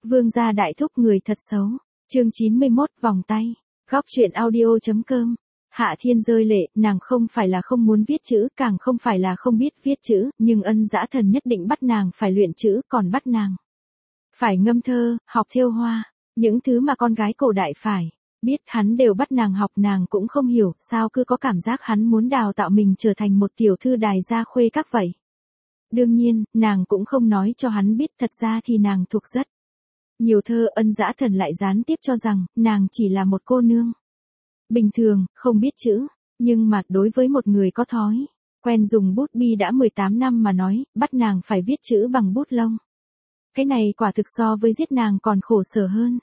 Vương gia đại thúc người thật xấu. Chương 91 vòng tay. Góc truyện audio.com. Hạ Thiên rơi lệ, nàng không phải là không muốn viết chữ, càng không phải là không biết viết chữ, nhưng Ân Dã Thần nhất định bắt nàng phải luyện chữ, còn bắt nàng phải ngâm thơ, học thêu hoa, những thứ mà con gái cổ đại phải biết, hắn đều bắt nàng học, nàng cũng không hiểu, sao cứ có cảm giác hắn muốn đào tạo mình trở thành một tiểu thư đài gia khuê các vậy. Đương nhiên, nàng cũng không nói cho hắn biết, thật ra thì nàng thuộc rất nhiều thơ. Ân Dã Thần lại gián tiếp cho rằng, nàng chỉ là một cô nương bình thường, không biết chữ, nhưng mà đối với một người có thói quen dùng bút bi đã 18 năm mà nói, bắt nàng phải viết chữ bằng bút lông. Cái này quả thực so với giết nàng còn khổ sở hơn.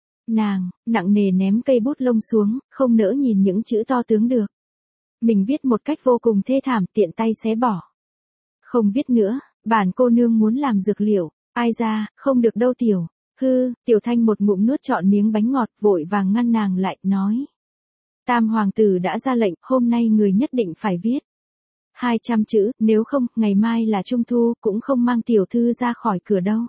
Nàng, nặng nề ném cây bút lông xuống, không nỡ nhìn những chữ to tướng được. Mình viết một cách vô cùng thê thảm, tiện tay xé bỏ. Không viết nữa, bản cô nương muốn làm dược liệu, ai ra, không được đâu tiểu. Hư, Tiểu Thanh một ngụm nuốt trọn miếng bánh ngọt, vội vàng ngăn nàng lại, nói. Tam hoàng tử đã ra lệnh, hôm nay người nhất định phải viết 200 chữ, nếu không, ngày mai là trung thu, cũng không mang tiểu thư ra khỏi cửa đâu.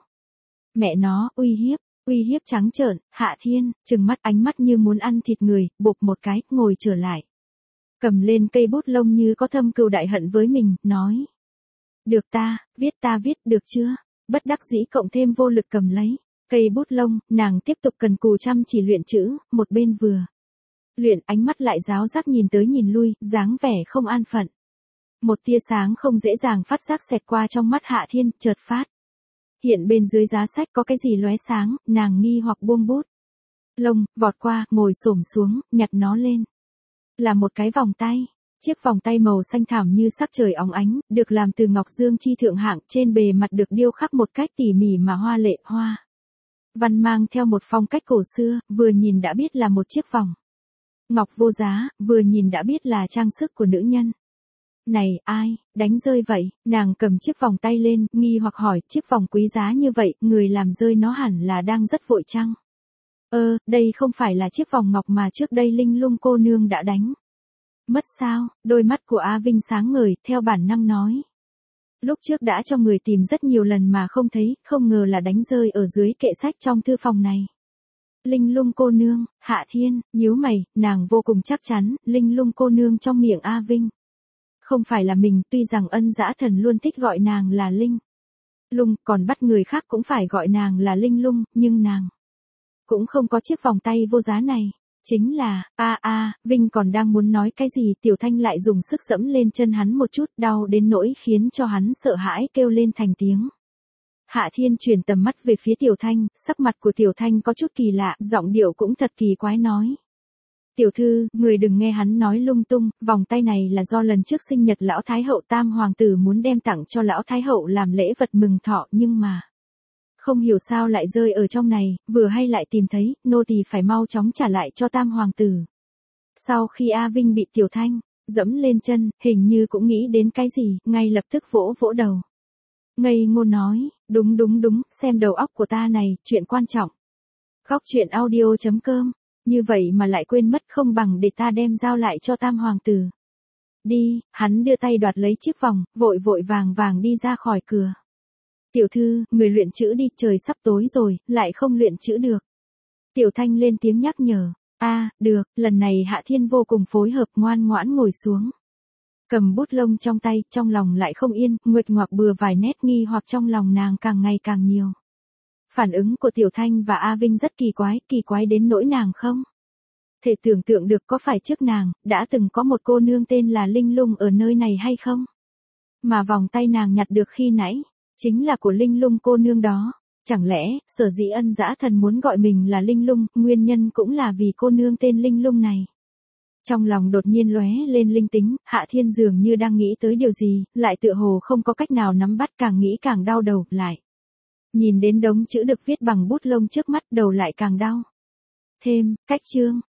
Mẹ nó, uy hiếp trắng trợn. Hạ Thiên, trừng mắt, ánh mắt như muốn ăn thịt người, bộp một cái, ngồi trở lại. Cầm lên cây bút lông như có thâm cừu đại hận với mình, nói. Được ta viết được chưa? Bất đắc dĩ cộng thêm vô lực cầm lấy cây bút lông, nàng tiếp tục cần cù chăm chỉ luyện chữ, một bên vừa luyện, ánh mắt lại giáo giác nhìn tới nhìn lui, dáng vẻ không an phận. Một tia sáng không dễ dàng phát giác xẹt qua trong mắt Hạ Thiên, chợt phát hiện bên dưới giá sách có cái gì lóe sáng, nàng nghi hoặc buông bút lông, vọt qua, ngồi xổm xuống, nhặt nó lên. Là một cái vòng tay. Chiếc vòng tay màu xanh thẳm như sắc trời óng ánh, được làm từ ngọc dương chi thượng hạng, trên bề mặt được điêu khắc một cách tỉ mỉ mà hoa lệ, hoa văn mang theo một phong cách cổ xưa, vừa nhìn đã biết là một chiếc vòng ngọc vô giá, vừa nhìn đã biết là trang sức của nữ nhân. Này, ai đánh rơi vậy? Nàng cầm chiếc vòng tay lên, nghi hoặc hỏi, chiếc vòng quý giá như vậy, người làm rơi nó hẳn là đang rất vội chăng? Đây không phải là chiếc vòng ngọc mà trước đây Linh Lung cô nương đã đánh mất sao? Đôi mắt của A Vinh sáng ngời, theo bản năng nói. Lúc trước đã cho người tìm rất nhiều lần mà không thấy, không ngờ là đánh rơi ở dưới kệ sách trong thư phòng này. Linh Lung cô nương. Hạ Thiên nhíu mày, nàng vô cùng chắc chắn, Linh Lung cô nương trong miệng A Vinh không phải là mình, tuy rằng Ân Dã Thần luôn thích gọi nàng là Linh Lung, còn bắt người khác cũng phải gọi nàng là Linh Lung, nhưng nàng cũng không có chiếc vòng tay vô giá này. Chính là, Vinh còn đang muốn nói cái gì, Tiểu Thanh lại dùng sức giẫm lên chân hắn một chút, đau đến nỗi khiến cho hắn sợ hãi kêu lên thành tiếng. Hạ Thiên chuyển tầm mắt về phía Tiểu Thanh, sắc mặt của Tiểu Thanh có chút kỳ lạ, giọng điệu cũng thật kỳ quái, nói. Tiểu thư, người đừng nghe hắn nói lung tung, vòng tay này là do lần trước sinh nhật lão Thái Hậu Tam Hoàng tử muốn đem tặng cho lão Thái Hậu làm lễ vật mừng thọ, nhưng mà không hiểu sao lại rơi ở trong này, vừa hay lại tìm thấy, nô tỳ phải mau chóng trả lại cho Tam Hoàng tử. Sau khi A Vinh bị Tiểu Thanh dẫm lên chân, hình như cũng nghĩ đến cái gì, ngay lập tức vỗ vỗ đầu. Ngây ngô nói, đúng, xem đầu óc của ta này, chuyện quan trọng. Góc truyện audio.com, như vậy mà lại quên mất, không bằng để ta đem giao lại cho Tam Hoàng tử. Đi, hắn đưa tay đoạt lấy chiếc vòng, vội vàng đi ra khỏi cửa. Tiểu thư, người luyện chữ đi, trời sắp tối rồi, lại không luyện chữ được. Tiểu Thanh lên tiếng nhắc nhở. Được, lần này Hạ Thiên vô cùng phối hợp, ngoan ngoãn ngồi xuống. Cầm bút lông trong tay, trong lòng lại không yên, nguệch ngoạc bừa vài nét nghi hoặc trong lòng nàng càng ngày càng nhiều. Phản ứng của Tiểu Thanh và A Vinh rất kỳ quái đến nỗi nàng không thể tưởng tượng được có phải trước nàng đã từng có một cô nương tên là Linh Lung ở nơi này hay không. Mà vòng tay nàng nhặt được khi nãy chính là của Linh Lung cô nương đó. Chẳng lẽ, sở dĩ Ân Dã Thần muốn gọi mình là Linh Lung, nguyên nhân cũng là vì cô nương tên Linh Lung này. Trong lòng đột nhiên lóe lên linh tính, Hạ Thiên dường như đang nghĩ tới điều gì, lại tựa hồ không có cách nào nắm bắt, càng nghĩ càng đau đầu, lại nhìn đến đống chữ được viết bằng bút lông trước mắt, đầu lại càng đau. Thêm, cách chương.